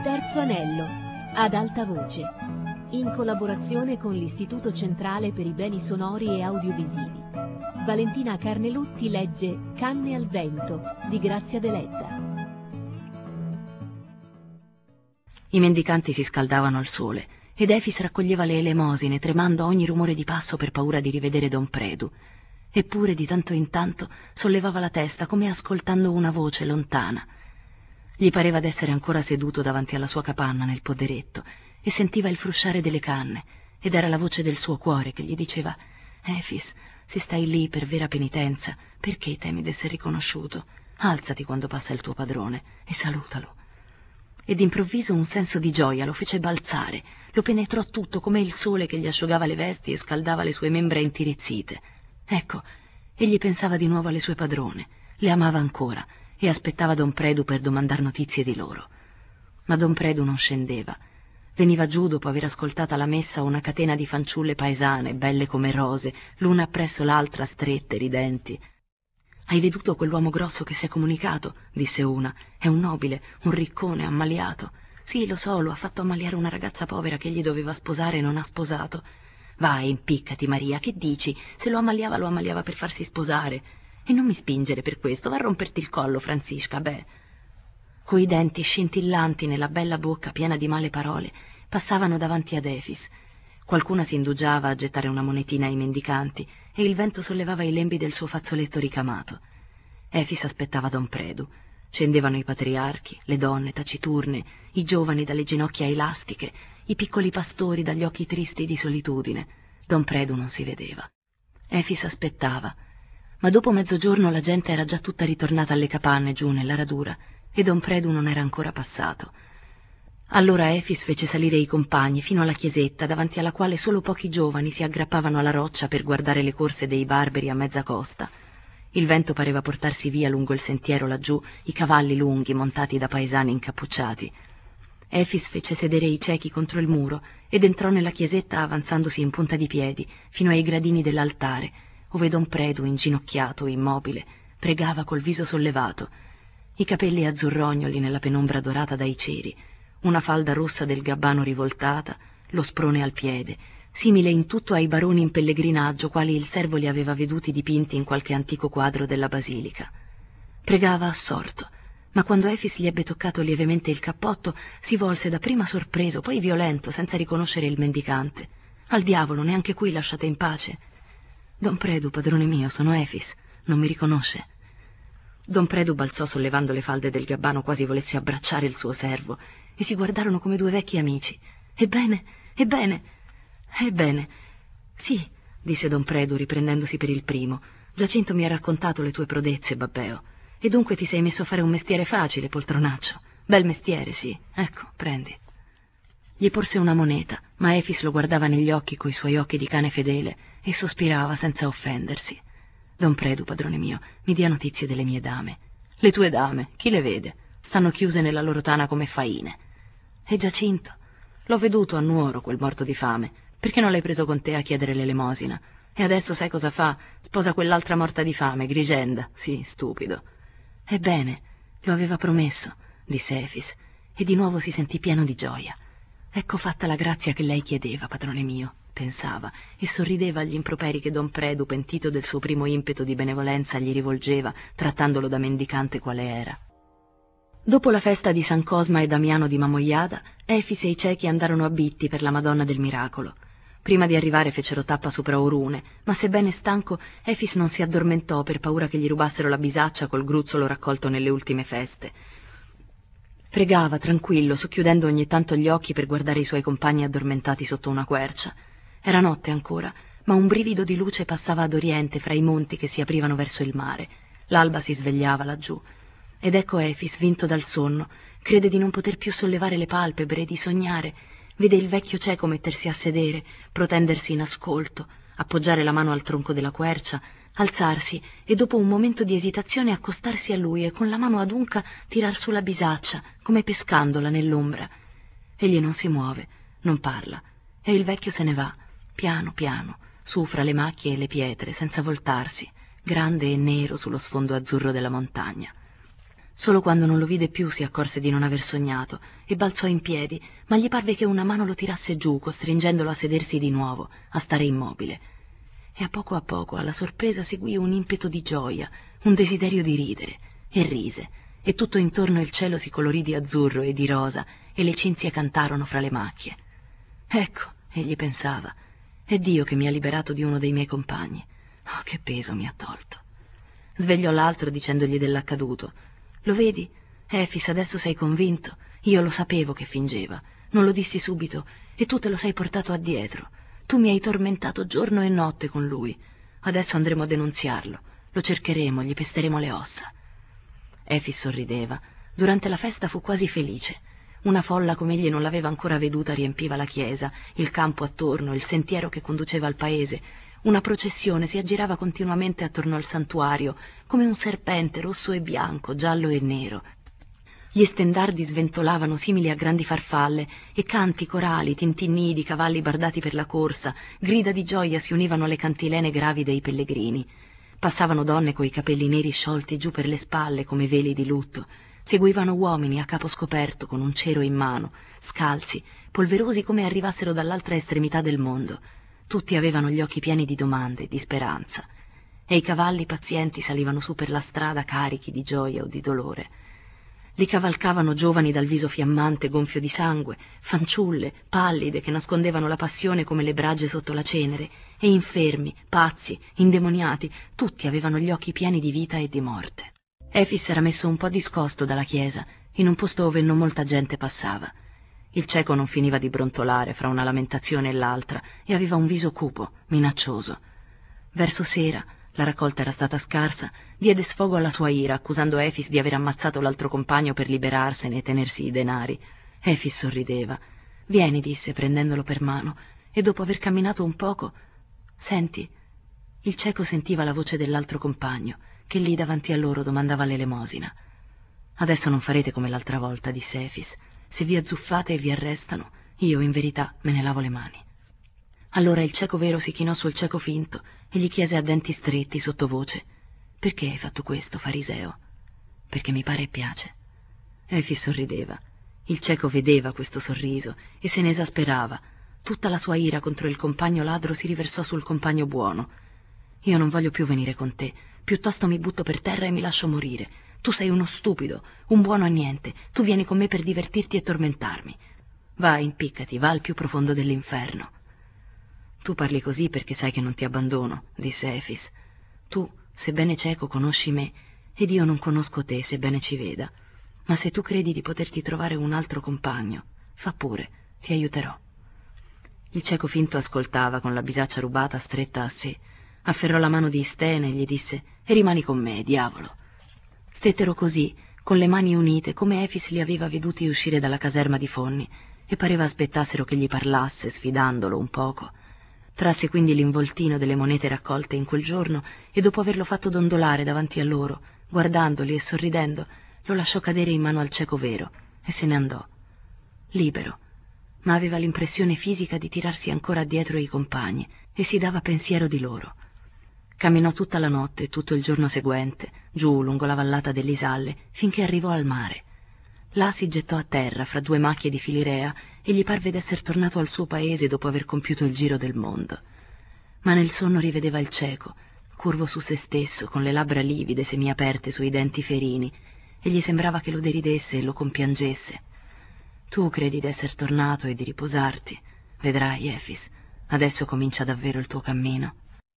Terzo anello, ad alta voce, in collaborazione con l'Istituto Centrale per i Beni Sonori e Audiovisivi. Valentina Carnelutti legge Canne al vento di Grazia Deledda. I mendicanti si scaldavano al sole ed Efis raccoglieva le elemosine, tremando a ogni rumore di passo per paura di rivedere don Predu. Eppure di tanto in tanto sollevava la testa come ascoltando una voce lontana. Gli pareva d'essere ancora seduto davanti alla sua capanna nel poderetto e sentiva il frusciare delle canne, ed era la voce del suo cuore che gli diceva: Efis, se stai lì per vera penitenza, perché temi d'essere riconosciuto? Alzati quando passa il tuo padrone e salutalo. E d'improvviso un senso di gioia lo fece balzare, lo penetrò tutto come il sole che gli asciugava le vesti e scaldava le sue membra intirizzite. Ecco, egli pensava di nuovo alle sue padrone, le amava ancora e aspettava don Predu per domandar notizie di loro. Ma don Predu non scendeva. Veniva giù dopo aver ascoltata la messa una catena di fanciulle paesane, belle come rose, l'una appresso l'altra, strette, ridenti. «Hai veduto quell'uomo grosso che si è comunicato?» disse una. «È un nobile, un riccone, ammaliato. Sì, lo so, lo ha fatto ammaliare una ragazza povera che egli doveva sposare e non ha sposato. Vai, impiccati, Maria, che dici? Se lo ammaliava per farsi sposare. E non mi spingere per questo, va a romperti il collo, Francisca, beh». Coi denti scintillanti nella bella bocca piena di male parole, passavano davanti ad Efis. Qualcuna si indugiava a gettare una monetina ai mendicanti e il vento sollevava i lembi del suo fazzoletto ricamato. Efis aspettava don Predu. Scendevano i patriarchi, le donne taciturne, i giovani dalle ginocchia elastiche, i piccoli pastori dagli occhi tristi di solitudine. Don Predu non si vedeva. Efis aspettava, ma dopo mezzogiorno la gente era già tutta ritornata alle capanne giù nella radura e don Predu non era ancora passato. Allora Efis fece salire i compagni fino alla chiesetta, davanti alla quale solo pochi giovani si aggrappavano alla roccia per guardare le corse dei barberi a mezza costa. Il vento pareva portarsi via lungo il sentiero laggiù i cavalli lunghi montati da paesani incappucciati. Efis fece sedere i ciechi contro il muro ed entrò nella chiesetta avanzandosi in punta di piedi fino ai gradini dell'altare, ove don Predu, inginocchiato, immobile, pregava col viso sollevato, i capelli azzurrognoli nella penombra dorata dai ceri, una falda rossa del gabbano rivoltata, lo sprone al piede, simile in tutto ai baroni in pellegrinaggio quali il servo li aveva veduti dipinti in qualche antico quadro della basilica. Pregava assorto, ma quando Efis gli ebbe toccato lievemente il cappotto, si volse dapprima sorpreso, poi violento, senza riconoscere il mendicante. «Al diavolo, neanche qui lasciate in pace!» «Don Predu, padrone mio, sono Efis, non mi riconosce?» Don Predu balzò sollevando le falde del gabbano quasi volesse abbracciare il suo servo, e si guardarono come due vecchi amici. «Ebbene, ebbene, ebbene, sì», disse don Predu riprendendosi per il primo, «Giacinto mi ha raccontato le tue prodezze, babbeo, e dunque ti sei messo a fare un mestiere facile, poltronaccio. Bel mestiere, sì, ecco, prendi». Gli porse una moneta, ma Efis lo guardava negli occhi coi suoi occhi di cane fedele e sospirava senza offendersi. «Don Predu, padrone mio, mi dia notizie delle mie dame». «Le tue dame? Chi le vede? Stanno chiuse nella loro tana come faine». «E Giacinto? L'ho veduto a Nuoro, quel morto di fame. Perché non l'hai preso con te a chiedere l'elemosina? E adesso sai cosa fa? Sposa quell'altra morta di fame, Grigenda. Sì, stupido». «Ebbene, lo aveva promesso», disse Efis, e di nuovo si sentì pieno di gioia. «Ecco fatta la grazia che lei chiedeva, padrone mio», pensava, e sorrideva agli improperi che don Predu, pentito del suo primo impeto di benevolenza, gli rivolgeva, trattandolo da mendicante quale era. Dopo la festa di San Cosma e Damiano di Mamogliada, Efis e i ciechi andarono a Bitti per la Madonna del Miracolo. Prima di arrivare fecero tappa sopra Orune, ma sebbene stanco, Efis non si addormentò per paura che gli rubassero la bisaccia col gruzzolo raccolto nelle ultime feste. Pregava tranquillo, socchiudendo ogni tanto gli occhi per guardare i suoi compagni addormentati sotto una quercia. Era notte ancora, ma un brivido di luce passava ad oriente fra i monti che si aprivano verso il mare. L'alba si svegliava laggiù. Ed ecco Efis, vinto dal sonno, crede di non poter più sollevare le palpebre e di sognare. Vede il vecchio cieco mettersi a sedere, protendersi in ascolto, appoggiare la mano al tronco della quercia, alzarsi e dopo un momento di esitazione accostarsi a lui e con la mano adunca tirar su la bisaccia, come pescandola nell'ombra. Egli non si muove, non parla, e il vecchio se ne va, piano piano, su fra le macchie e le pietre, senza voltarsi, grande e nero sullo sfondo azzurro della montagna. Solo quando non lo vide più si accorse di non aver sognato e balzò in piedi, ma gli parve che una mano lo tirasse giù, costringendolo a sedersi di nuovo, a stare immobile. E a poco alla sorpresa seguì un impeto di gioia, un desiderio di ridere, e rise, e tutto intorno il cielo si colorì di azzurro e di rosa, e le cinzie cantarono fra le macchie. Ecco, egli pensava, è Dio che mi ha liberato di uno dei miei compagni. Oh, che peso mi ha tolto. Svegliò l'altro dicendogli dell'accaduto. Lo vedi? Efis, adesso sei convinto? Io lo sapevo che fingeva. Non lo dissi subito e tu te lo sei portato addietro. Tu mi hai tormentato giorno e notte con lui. Adesso andremo a denunziarlo. Lo cercheremo, gli pesteremo le ossa. Efis sorrideva. Durante la festa fu quasi felice. Una folla come egli non l'aveva ancora veduta riempiva la chiesa, il campo attorno, il sentiero che conduceva al paese. Una processione si aggirava continuamente attorno al santuario, come un serpente rosso e bianco, giallo e nero. Gli stendardi sventolavano simili a grandi farfalle, e canti corali, tintinnii di cavalli bardati per la corsa, grida di gioia si univano alle cantilene gravi dei pellegrini. Passavano donne coi capelli neri sciolti giù per le spalle come veli di lutto. Seguivano uomini a capo scoperto con un cero in mano, scalzi, polverosi come arrivassero dall'altra estremità del mondo. Tutti avevano gli occhi pieni di domande, di speranza. E i cavalli pazienti salivano su per la strada carichi di gioia o di dolore. Li cavalcavano giovani dal viso fiammante gonfio di sangue, fanciulle, pallide che nascondevano la passione come le bragge sotto la cenere, e infermi, pazzi, indemoniati, tutti avevano gli occhi pieni di vita e di morte. Efis era messo un po' discosto dalla chiesa, in un posto dove non molta gente passava. Il cieco non finiva di brontolare fra una lamentazione e l'altra e aveva un viso cupo, minaccioso. Verso sera, la raccolta era stata scarsa, diede sfogo alla sua ira, accusando Efis di aver ammazzato l'altro compagno per liberarsene e tenersi i denari. Efis sorrideva. «Vieni», disse, prendendolo per mano, e dopo aver camminato un poco... «Senti». Il cieco sentiva la voce dell'altro compagno, che lì davanti a loro domandava l'elemosina. «Adesso non farete come l'altra volta», disse Efis. «Se vi azzuffate e vi arrestano, io, in verità, me ne lavo le mani». Allora il cieco vero si chinò sul cieco finto e gli chiese a denti stretti, sottovoce: «Perché hai fatto questo, fariseo?» «Perché mi pare e piace». Efis sorrideva. Il cieco vedeva questo sorriso e se ne esasperava. Tutta la sua ira contro il compagno ladro si riversò sul compagno buono. «Io non voglio più venire con te, piuttosto mi butto per terra e mi lascio morire. Tu sei uno stupido, un buono a niente, tu vieni con me per divertirti e tormentarmi. Va, impiccati, va al più profondo dell'inferno». «Tu parli così perché sai che non ti abbandono», disse Efis. «Tu, sebbene cieco, conosci me, ed io non conosco te, sebbene ci veda. Ma se tu credi di poterti trovare un altro compagno, fa pure, ti aiuterò». Il cieco finto ascoltava con la bisaccia rubata stretta a sé. Afferrò la mano di Istene e gli disse: «E rimani con me, diavolo». Stettero così, con le mani unite, come Efis li aveva veduti uscire dalla caserma di Fonni, e pareva aspettassero che gli parlasse, sfidandolo un poco. Trasse quindi l'involtino delle monete raccolte in quel giorno e dopo averlo fatto dondolare davanti a loro, guardandoli e sorridendo, lo lasciò cadere in mano al cieco vero e se ne andò. Libero, ma aveva l'impressione fisica di tirarsi ancora dietro i compagni e si dava pensiero di loro. Camminò tutta la notte e tutto il giorno seguente, giù lungo la vallata dell'Isalle, finché arrivò al mare. Là si gettò a terra fra due macchie di Filirea e gli parve d'esser tornato al suo paese dopo aver compiuto il giro del mondo. Ma nel sonno rivedeva il cieco, curvo su se stesso, con le labbra livide semiaperte sui denti ferini, e gli sembrava che lo deridesse e lo compiangesse. «Tu credi d'esser tornato e di riposarti. Vedrai, Efis, adesso comincia davvero il tuo cammino».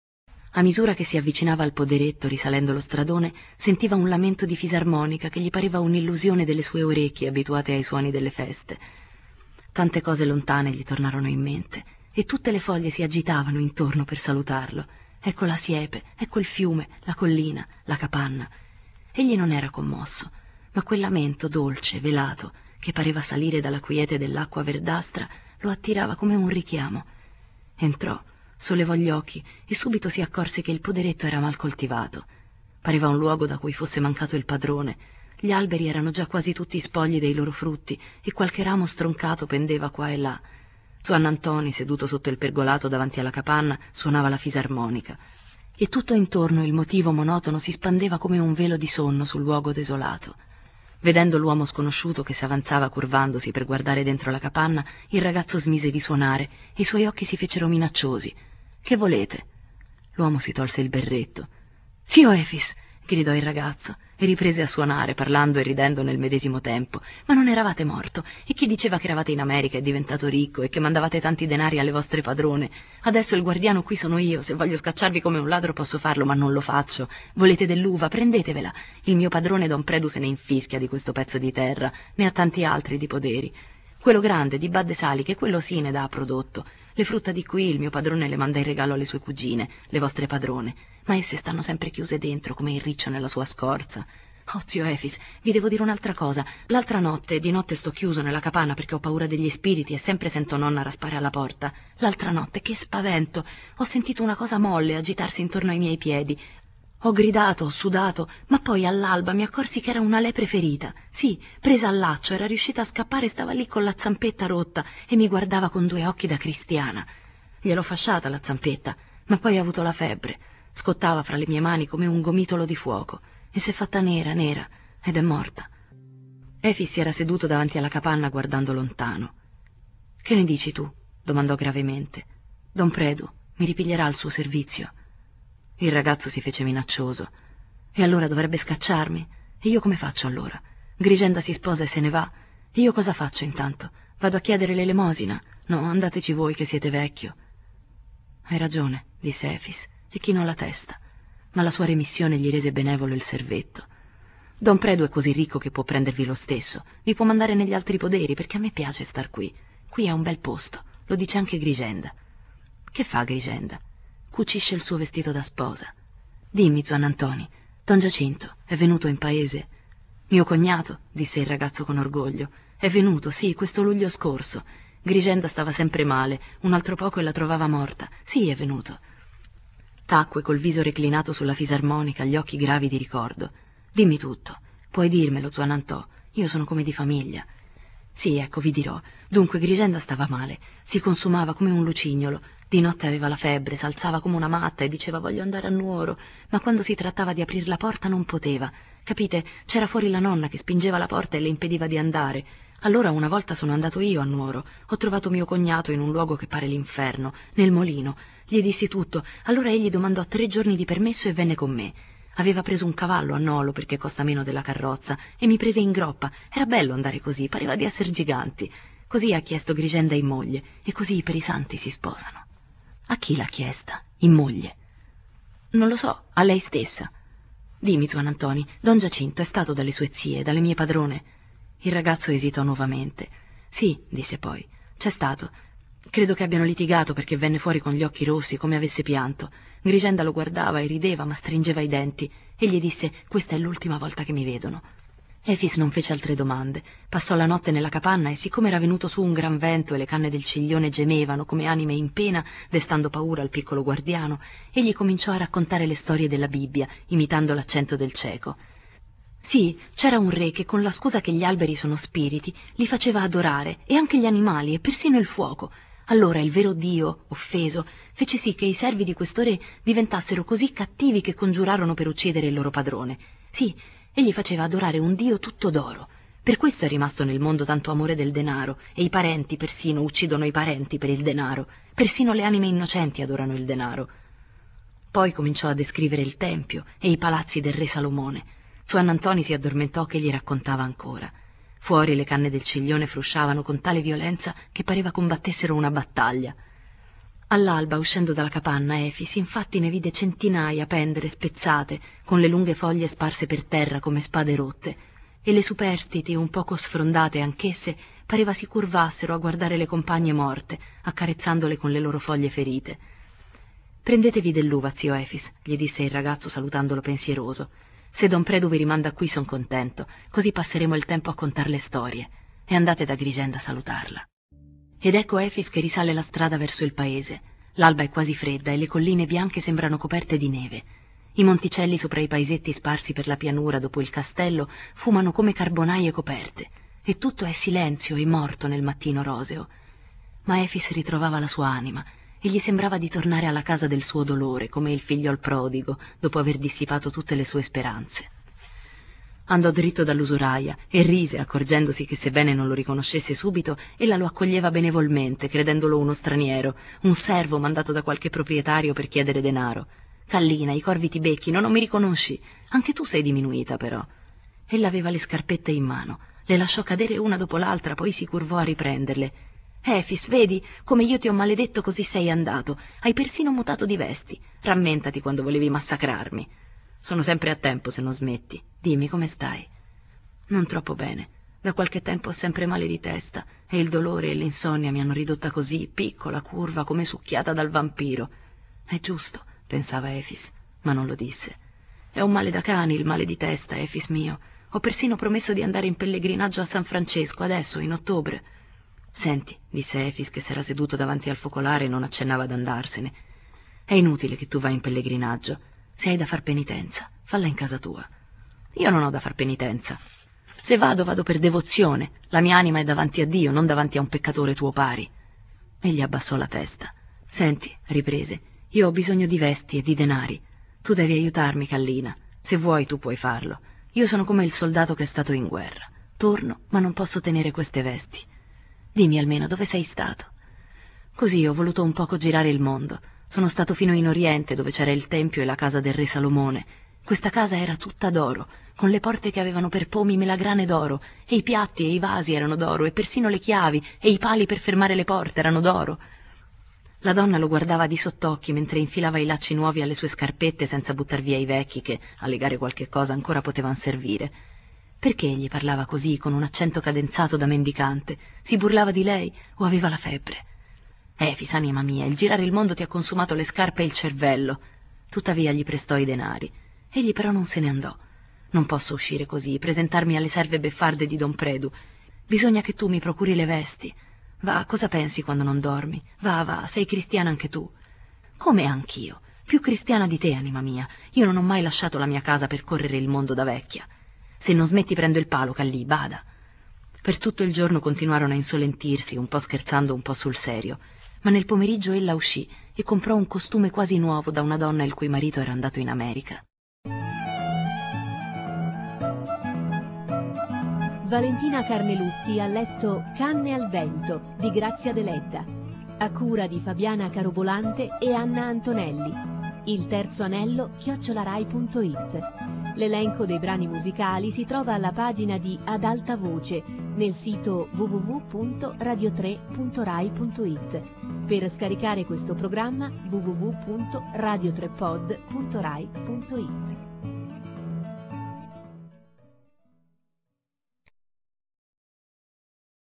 A misura che si avvicinava al poderetto, risalendo lo stradone, sentiva un lamento di fisarmonica che gli pareva un'illusione delle sue orecchie abituate ai suoni delle feste. Tante cose lontane gli tornarono in mente e tutte le foglie si agitavano intorno per salutarlo. Ecco la siepe, ecco il fiume, la collina, la capanna. Egli non era commosso, ma quel lamento dolce, velato, che pareva salire dalla quiete dell'acqua verdastra, lo attirava come un richiamo. Entrò, sollevò gli occhi e subito si accorse che il poderetto era mal coltivato. Pareva un luogo da cui fosse mancato il padrone. Gli alberi erano già quasi tutti spogli dei loro frutti e qualche ramo stroncato pendeva qua e là. Zuannantoni, seduto sotto il pergolato davanti alla capanna, suonava la fisarmonica. E tutto intorno il motivo monotono si spandeva come un velo di sonno sul luogo desolato. Vedendo l'uomo sconosciuto che si avanzava curvandosi per guardare dentro la capanna, il ragazzo smise di suonare e i suoi occhi si fecero minacciosi. «Che volete?» L'uomo si tolse il berretto. «Zio Efis!» gridò il ragazzo e riprese a suonare, parlando e ridendo nel medesimo tempo. «Ma non eravate morto? E chi diceva che eravate in America e diventato ricco e che mandavate tanti denari alle vostre padrone? Adesso il guardiano qui sono io, se voglio scacciarvi come un ladro posso farlo, ma non lo faccio. Volete dell'uva? Prendetevela. Il mio padrone Don Predu se ne infischia di questo pezzo di terra, ne ha tanti altri di poderi. Quello grande, di Badde Saliche, quello sì ne dà a prodotto. Le frutta di qui il mio padrone le manda in regalo alle sue cugine, le vostre padrone, ma esse stanno sempre chiuse dentro come il riccio nella sua scorza. Oh, zio Efis, vi devo dire un'altra cosa. L'altra notte, di notte sto chiuso nella capanna perché ho paura degli spiriti e sempre sento nonna raspare alla porta. L'altra notte, che spavento! Ho sentito una cosa molle agitarsi intorno ai miei piedi. Ho gridato, ho sudato, ma poi all'alba mi accorsi che era una lepre ferita. Sì, presa al laccio, era riuscita a scappare e stava lì con la zampetta rotta e mi guardava con 2 occhi da cristiana. Gliel'ho fasciata la zampetta, ma poi ha avuto la febbre. Scottava fra le mie mani come un gomitolo di fuoco e si è fatta nera, nera, ed è morta. Efis si era seduto davanti alla capanna guardando lontano. «Che ne dici tu?» domandò gravemente. «Don Predu mi ripiglierà al suo servizio?» Il ragazzo si fece minaccioso. «E allora dovrebbe scacciarmi? E io come faccio allora? Grigenda si sposa e se ne va. E io cosa faccio intanto? Vado a chiedere l'elemosina? No, andateci voi che siete vecchio». «Hai ragione», disse Efis, e chinò la testa, ma la sua remissione gli rese benevolo il servetto. «Don Predu è così ricco che può prendervi lo stesso. Vi può mandare negli altri poderi, perché a me piace star qui. Qui è un bel posto, lo dice anche Grigenda». «Che fa Grigenda?» «Cucisce il suo vestito da sposa». «Dimmi, Zuannantoni, Don Giacinto è venuto in paese?» «Mio cognato», disse il ragazzo con orgoglio, «è venuto, sì, questo luglio scorso. Grigenda stava sempre male, un altro poco e la trovava morta. Sì, è venuto». Tacque col viso reclinato sulla fisarmonica, gli occhi gravi di ricordo. «Dimmi tutto, puoi dirmelo, Zuannantò, io sono come di famiglia». «Sì, ecco, vi dirò. Dunque Grigenda stava male, si consumava come un lucignolo, di notte aveva la febbre, s'alzava come una matta e diceva voglio andare a Nuoro, ma quando si trattava di aprir la porta non poteva. Capite? C'era fuori la nonna che spingeva la porta e le impediva di andare. Allora una volta sono andato io a Nuoro, ho trovato mio cognato in un luogo che pare l'inferno, nel molino. Gli dissi tutto, allora egli domandò 3 giorni di permesso e venne con me. Aveva preso un cavallo a Nolo perché costa meno della carrozza e mi prese in groppa. Era bello andare così, pareva di essere giganti. Così ha chiesto Grigenda in moglie e così per i santi si sposano». «A chi l'ha chiesta? In moglie?» «Non lo so, a lei stessa». «Dimmi, Zuannantoni, Don Giacinto è stato dalle sue zie, dalle mie padrone?» Il ragazzo esitò nuovamente. «Sì», disse poi, «c'è stato. Credo che abbiano litigato perché venne fuori con gli occhi rossi, come avesse pianto. Grigenda lo guardava e rideva, ma stringeva i denti, e gli disse «Questa è l'ultima volta che mi vedono». Efis non fece altre domande. Passò la notte nella capanna e siccome era venuto su un gran vento e le canne del ciglione gemevano come anime in pena, destando paura al piccolo guardiano, egli cominciò a raccontare le storie della Bibbia, imitando l'accento del cieco. Sì, c'era un re che con la scusa che gli alberi sono spiriti li faceva adorare, e anche gli animali e persino il fuoco. Allora il vero Dio, offeso, fece sì che i servi di questo re diventassero così cattivi che congiurarono per uccidere il loro padrone. Sì, egli faceva adorare un Dio tutto d'oro. Per questo è rimasto nel mondo tanto amore del denaro, e i parenti persino uccidono i parenti per il denaro. Persino le anime innocenti adorano il denaro. Poi cominciò a descrivere il tempio e i palazzi del re Salomone. Zuannantoni si addormentò che gli raccontava ancora. Fuori le canne del ciglione frusciavano con tale violenza che pareva combattessero una battaglia. All'alba, uscendo dalla capanna, Efis infatti ne vide centinaia pendere spezzate, con le lunghe foglie sparse per terra come spade rotte, e le superstiti, un poco sfrondate anch'esse, pareva si curvassero a guardare le compagne morte, accarezzandole con le loro foglie ferite. «Prendetevi dell'uva, zio Efis», gli disse il ragazzo salutandolo pensieroso. «Se Don Predu vi rimanda qui son contento, così passeremo il tempo a contar le storie. E andate da Grigenda a salutarla». Ed ecco Efis che risale la strada verso il paese. L'alba è quasi fredda e le colline bianche sembrano coperte di neve. I monticelli sopra i paesetti sparsi per la pianura dopo il castello fumano come carbonaie coperte, e tutto è silenzio e morto nel mattino roseo. Ma Efis ritrovava la sua anima e gli sembrava di tornare alla casa del suo dolore, come il figliol prodigo, dopo aver dissipato tutte le sue speranze. Andò dritto dall'usuraia e rise, accorgendosi che sebbene non lo riconoscesse subito, ella lo accoglieva benevolmente, credendolo uno straniero, un servo mandato da qualche proprietario per chiedere denaro. «Kallina, i corvi ti becchino, non mi riconosci? Anche tu sei diminuita, però». Ella aveva le scarpette in mano, le lasciò cadere una dopo l'altra, poi si curvò a riprenderle. «Efis, vedi come io ti ho maledetto, così sei andato. Hai persino mutato di vesti. Rammentati quando volevi massacrarmi. Sono sempre a tempo se non smetti. Dimmi, come stai?» «Non troppo bene. Da qualche tempo ho sempre male di testa e il dolore e l'insonnia mi hanno ridotta così, piccola, curva, come succhiata dal vampiro». «È giusto», pensava Efis, ma non lo disse. «È un male da cani il male di testa, Efis mio. Ho persino promesso di andare in pellegrinaggio a San Francesco, adesso, in ottobre». «Senti», disse Efis, che s'era seduto davanti al focolare e non accennava ad andarsene, «è inutile che tu vai in pellegrinaggio. Se hai da far penitenza, falla in casa tua». «Io non ho da far penitenza. Se vado, vado per devozione. La mia anima è davanti a Dio, non davanti a un peccatore tuo pari». Egli abbassò la testa. «Senti», riprese, «io ho bisogno di vesti e di denari. Tu devi aiutarmi, Kallina. Se vuoi, tu puoi farlo. Io sono come il soldato che è stato in guerra. Torno, ma non posso tenere queste vesti. Dimmi almeno dove sei stato». «Così ho voluto un poco girare il mondo. Sono stato fino in Oriente, dove c'era il tempio e la casa del re Salomone. Questa casa era tutta d'oro, con le porte che avevano per pomi melagrane d'oro, e i piatti e i vasi erano d'oro, e persino le chiavi e i pali per fermare le porte erano d'oro». La donna lo guardava di sottocchi mentre infilava i lacci nuovi alle sue scarpette senza buttar via i vecchi che, a legare qualche cosa, ancora potevano servire. Perché egli parlava così, con un accento cadenzato da mendicante? Si burlava di lei o aveva la febbre? «Efis, anima mia, il girare il mondo ti ha consumato le scarpe e il cervello». Tuttavia gli prestò i denari. Egli però non se ne andò. «Non posso uscire così, presentarmi alle serve beffarde di Don Predu. Bisogna che tu mi procuri le vesti. Va, cosa pensi quando non dormi? Va, va, sei cristiana anche tu». «Come anch'io? Più cristiana di te, anima mia. Io non ho mai lasciato la mia casa per correre il mondo da vecchia. Se non smetti prendo il palo, Kallì, bada». Per tutto il giorno continuarono a insolentirsi, un po' scherzando, un po' sul serio, ma nel pomeriggio ella uscì e comprò un costume quasi nuovo da una donna il cui marito era andato in America. Valentina Carnelutti ha letto Canne al vento di Grazia Deledda, a cura di Fabiana Carobolante e Anna Antonelli. Il terzo anello @rai.it. L'elenco dei brani musicali si trova alla pagina di Ad alta voce nel sito www.radio3.rai.it. Per scaricare questo programma www.radio3pod.rai.it.